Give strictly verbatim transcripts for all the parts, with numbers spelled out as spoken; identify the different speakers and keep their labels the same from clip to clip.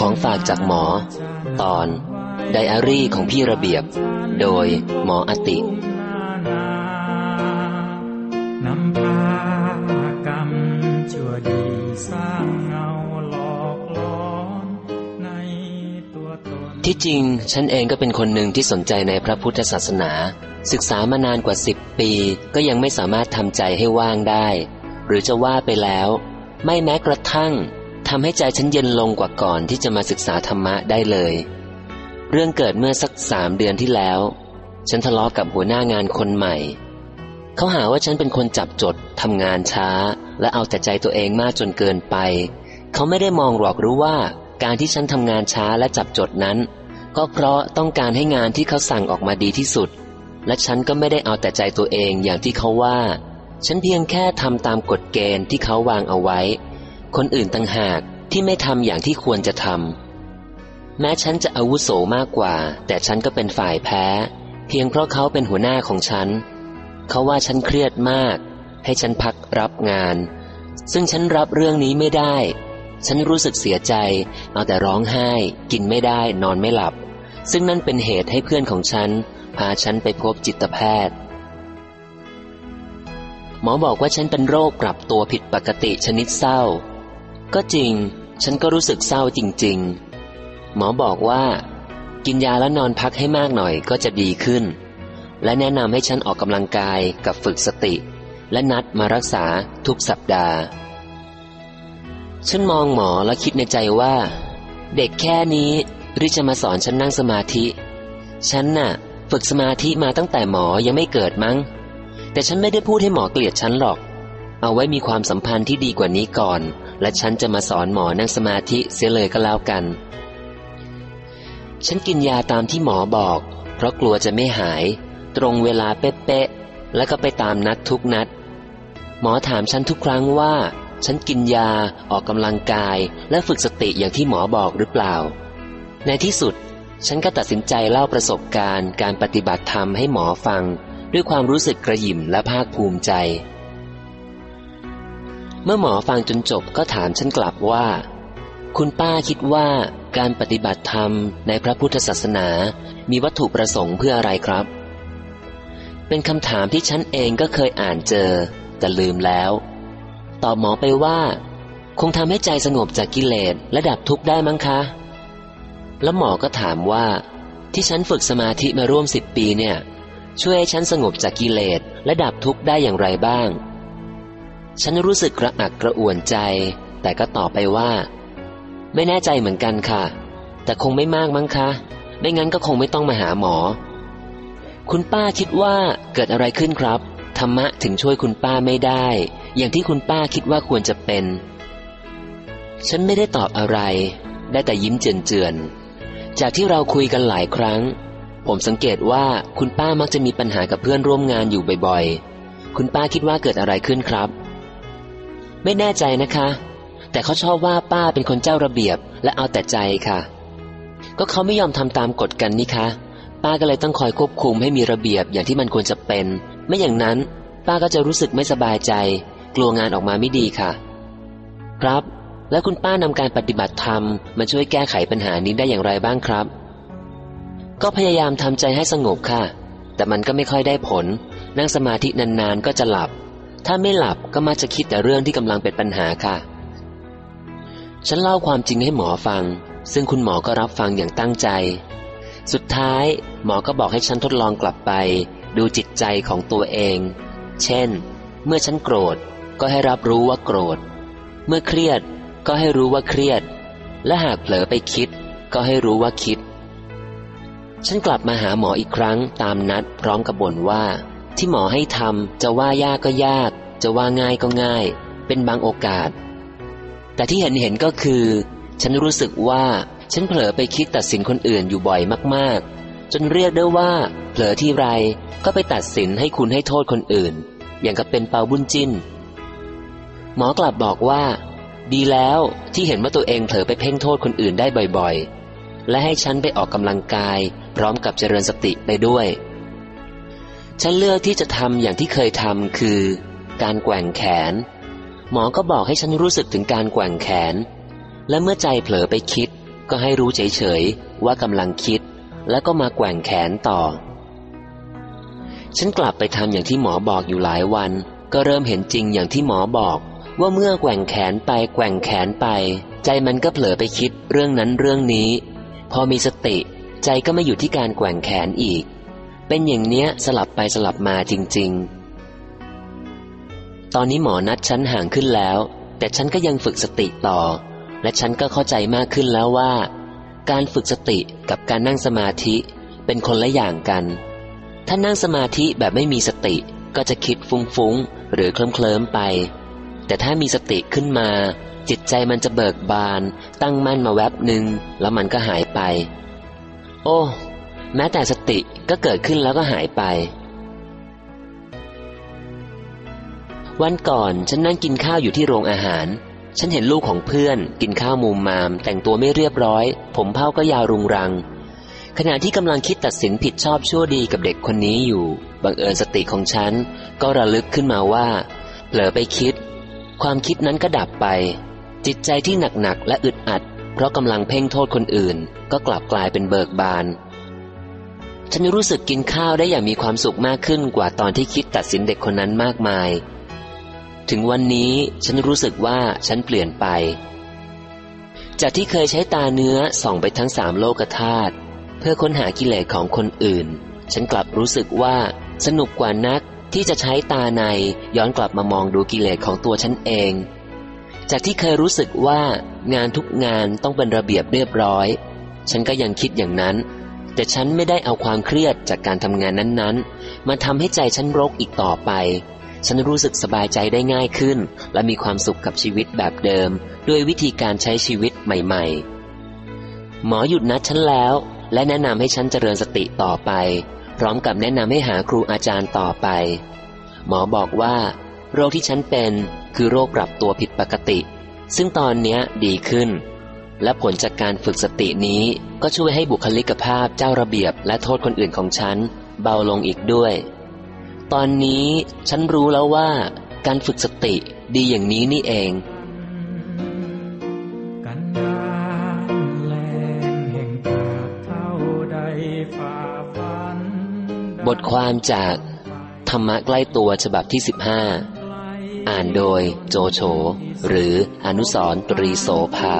Speaker 1: ของฝากจากหมอตอนไดอารี่ของพี่ระเบียบโดยหมออติ
Speaker 2: นำพากรรมชั่วดีสร้างเงาหลอกหลอนในตัวตน
Speaker 1: ที่จริงฉันเองก็เป็นคนหนึ่งที่สนใจในพระพุทธศาสนาศึกษามานานกว่าสิบปีก็ยังไม่สามารถทำใจให้ว่างได้หรือจะว่าไปแล้วไม่แม้กระทั่งทำให้ใจฉันเย็นลงกว่าก่อนที่จะมาศึกษาธรรมะได้เลยเรื่องเกิดเมื่อสักสามเดือนที่แล้วฉันทะเลาะกับหัวหน้างานคนใหม่เขาหาว่าฉันเป็นคนจับจดทำงานช้าและเอาแต่ใจตัวเองมากจนเกินไปเขาไม่ได้มองหรอกรู้ว่าการที่ฉันทำงานช้าและจับจดนั้นก็เพราะต้องการให้งานที่เขาสั่งออกมาดีที่สุดและฉันก็ไม่ได้เอาแต่ใจตัวเองอย่างที่เขาว่าฉันเพียงแค่ทำตามกฎเกณฑ์ที่เขาวางเอาไว้คนอื่นต่างหากที่ไม่ทำอย่างที่ควรจะทำแม้ฉันจะอาวุโสมากกว่าแต่ฉันก็เป็นฝ่ายแพ้เพียงเพราะเขาเป็นหัวหน้าของฉันเขาว่าฉันเครียดมากให้ฉันพักรับงานซึ่งฉันรับเรื่องนี้ไม่ได้ฉันรู้สึกเสียใจเอาแต่ร้องไห้กินไม่ได้นอนไม่หลับซึ่งนั่นเป็นเหตุให้เพื่อนของฉันพาฉันไปพบจิตแพทย์หมอบอกว่าฉันเป็นโรคปรับตัวผิดปกติชนิดเศร้าก็จริงฉันก็รู้สึกเศร้าจริงๆหมอบอกว่ากินยาแล้วนอนพักให้มากหน่อยก็จะดีขึ้นและแนะนำให้ฉันออกกำลังกายกับฝึกสติและนัดมารักษาทุกสัปดาห์ฉันมองหมอแล้วคิดในใจว่าเด็กแค่นี้หรือจะมาสอนฉันนั่งสมาธิฉันน่ะฝึกสมาธิมาตั้งแต่หมอยังไม่เกิดมั้งแต่ฉันไม่ได้พูดให้หมอเกลียดฉันหรอกเอาไว้มีความสัมพันธ์ที่ดีกว่านี้ก่อนและฉันจะมาสอนหมอนั่งสมาธิเสียเลยก็แล้วกันฉันกินยาตามที่หมอบอกเพราะกลัวจะไม่หายตรงเวลาเป๊ะๆแล้วก็ไปตามนัดทุกนัดหมอถามฉันทุกครั้งว่าฉันกินยาออกกำลังกายและฝึกสติอย่างที่หมอบอกหรือเปล่าในที่สุดฉันก็ตัดสินใจเล่าประสบการณ์การปฏิบัติธรรมให้หมอฟังด้วยความรู้สึกกระหยิ่มและภาคภูมิใจเมื่อหมอฟังจนจบก็ถามฉันกลับว่าคุณป้าคิดว่าการปฏิบัติธรรมในพระพุทธศาสนามีวัตถุประสงค์เพื่ออะไรครับเป็นคำถามที่ฉันเองก็เคยอ่านเจอแต่ลืมแล้วตอบหมอไปว่าคงทำให้ใจสงบจากกิเลสและดับทุกข์ได้มั้งคะแล้วหมอก็ถามว่าที่ฉันฝึกสมาธิมาร่วมสิบปีเนี่ยช่วยให้ฉันสงบจากกิเลสและดับทุกข์ได้อย่างไรบ้างฉันรู้สึกกระอักกระอ่วนใจแต่ก็ตอบไปว่าไม่แน่ใจเหมือนกันค่ะแต่คงไม่มากมั้งคะไม่งั้นก็คงไม่ต้องมาหาหมอคุณป้าคิดว่าเกิดอะไรขึ้นครับธรรมะถึงช่วยคุณป้าไม่ได้อย่างที่คุณป้าคิดว่าควรจะเป็นฉันไม่ได้ตอบอะไรได้แต่ยิ้มเจือนๆจากที่เราคุยกันหลายครั้งผมสังเกตว่าคุณป้ามักจะมีปัญหากับเพื่อนร่วมงานอยู่บ่อยๆคุณป้าคิดว่าเกิดอะไรขึ้นครับไม่แน่ใจนะคะแต่เขาชอบว่าป้าเป็นคนเจ้าระเบียบและเอาแต่ใจค่ะก็เขาไม่ยอมทำตามกฎกันนี่คะป้าก็เลยต้องคอยควบคุมให้มีระเบียบอย่างที่มันควรจะเป็นไม่อย่างนั้นป้าก็จะรู้สึกไม่สบายใจกลัวงานออกมาไม่ดีค่ะครับแล้วคุณป้านำการปฏิบัติธรรมมาช่วยแก้ไขปัญหานี้ได้อย่างไรบ้างครับก็พยายามทำใจให้สงบค่ะแต่มันก็ไม่ค่อยได้ผลนั่งสมาธินานๆก็จะหลับถ้าไม่หลับก็มักจะคิดแต่เรื่องที่กำลังเป็นปัญหาค่ะฉันเล่าความจริงให้หมอฟังซึ่งคุณหมอก็รับฟังอย่างตั้งใจสุดท้ายหมอก็บอกให้ฉันทดลองกลับไปดูจิตใจของตัวเองเช่นเมื่อฉันโกรธก็ให้รับรู้ว่าโกรธเมื่อเครียดก็ให้รู้ว่าเครียดและหากเผลอไปคิดก็ให้รู้ว่าคิดฉันกลับมาหาหมออีกครั้งตามนัดพร้อมกับบ่นว่าที่หมอให้ทำจะว่ายากก็ยากจะว่าง่ายก็ง่ายเป็นบางโอกาสแต่ที่เห็นเห็นก็คือฉันรู้สึกว่าฉันเผลอไปคิดตัดสินคนอื่นอยู่บ่อยมากๆจนเรียกได้ว่าเผลอที่ไรก็ไปตัดสินให้คุณให้โทษคนอื่นอย่างกับเป็นเปาบุญจิ้นหมอกลับบอกว่าดีแล้วที่เห็นว่าตัวเองเผลอไปเพ่งโทษคนอื่นได้บ่อยๆและให้ฉันไปออกกำลังกายพร้อมกับเจริญสติไปด้วยฉันเลือกที่จะทำอย่างที่เคยทำคือการแกว่งแขนหมอก็บอกให้ฉันรู้สึกถึงการแกว่งแขนและเมื่อใจเผลอไปคิดก็ให้รู้เฉยๆว่ากำลังคิดแล้วก็มาแกว่งแขนต่อฉันกลับไปทำอย่างที่หมอบอกอยู่หลายวันก็เริ่มเห็นจริงอย่างที่หมอบอกว่าเมื่อแกว่งแขนไปแกว่งแขนไปใจมันก็เผลอไปคิดเรื่องนั้นเรื่องนี้พอมีสติใจก็ไม่อยู่ที่การแกว่งแขนอีกเป็นอย่างเนี้ยสลับไปสลับมาจริงๆตอนนี้หมอนัดฉันห่างขึ้นแล้วแต่ฉันก็ยังฝึกสติต่อและฉันก็เข้าใจมากขึ้นแล้วว่าการฝึกสติกับการนั่งสมาธิเป็นคนละอย่างกันถ้านั่งสมาธิแบบไม่มีสติก็จะคิดฟุ้งๆหรือเคลิ้มๆไปแต่ถ้ามีสติขึ้นมาจิตใจมันจะเบิกบานตั้งมั่นมาแวบหนึ่งแล้วมันก็หายไปโอ้แม้แต่สติก็เกิดขึ้นแล้วก็หายไปวันก่อนฉันนั่งกินข้าวอยู่ที่โรงอาหารฉันเห็นลูกของเพื่อนกินข้าวมูมามแต่งตัวไม่เรียบร้อยผมเผ้าก็ยาวรุงรังขณะที่กำลังคิดตัดสินผิดชอบชั่วดีกับเด็กคนนี้อยู่บังเอิญสติของฉันก็ระลึกขึ้นมาว่าเผลอไปคิดความคิดนั้นก็ดับไปจิตใจที่หนักๆและอึดอัดเพราะกำลังเพ่งโทษคนอื่นก็กลับกลายเป็นเบิกบานฉันรู้สึกกินข้าวได้อย่างมีความสุขมากขึ้นกว่าตอนที่คิดตัดสินเด็กคนนั้นมากมายถึงวันนี้ฉันรู้สึกว่าฉันเปลี่ยนไปจากที่เคยใช้ตาเนื้อส่องไปทั้งสามโลกธาตุเพื่อค้นหากิเลสของคนอื่นฉันกลับรู้สึกว่าสนุกกว่านักที่จะใช้ตาในย้อนกลับมามองดูกิเลสของตัวฉันเองจากที่เคยรู้สึกว่างานทุกงานต้องเป็นระเบียบเรียบร้อยฉันก็ยังคิดอย่างนั้นแต่ฉันไม่ได้เอาความเครียดจากการทำงานนั้นๆมาทำให้ใจฉันรกอีกต่อไปฉันรู้สึกสบายใจได้ง่ายขึ้นและมีความสุขกับชีวิตแบบเดิมด้วยวิธีการใช้ชีวิตใหม่ๆหมอหยุดนัดฉันแล้วและแนะนำให้ฉันเจริญสติต่อไปพร้อมกับแนะนำให้หาครูอาจารย์ต่อไปหมอบอกว่าโรคที่ฉันเป็นคือโรคปรับตัวผิดปกติซึ่งตอนนี้ดีขึ้นและผลจากการฝึกสตินี้ก็ช่วยให้บุคลิกภาพเจ้าระเบียบและโทษคนอื่นของฉันเบาลงอีกด้วยตอนนี้ฉันรู้แล้วว่าการฝึกสติดีอย่างนี้นี่เองบทความจากธรรมะใกล้ตัวฉบับที่สิบห้าอ่านโดยโจโฉหรืออนุสรณ์ตรีโสภา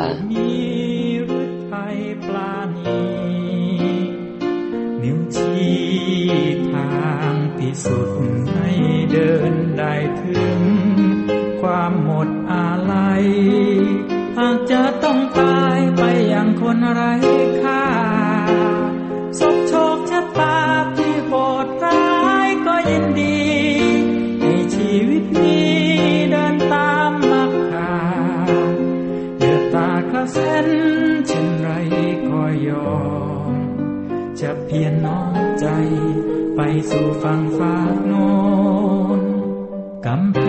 Speaker 1: นิ้วชี้ทางที่สุดให้เดินได้ถึงความหมดอาลัยหากจะต้องตายไปอย่างคนไร้ค่าศพโชคชะตาที่โหดร้ายก็ยินดีให้ชีวิตนี้เดินตามมรรคาเดือดตากระเซ็นเช่นไรก็ยอมจะเพียรน้อมใจไปสู่ฝั่งฟ้าโน้นกำ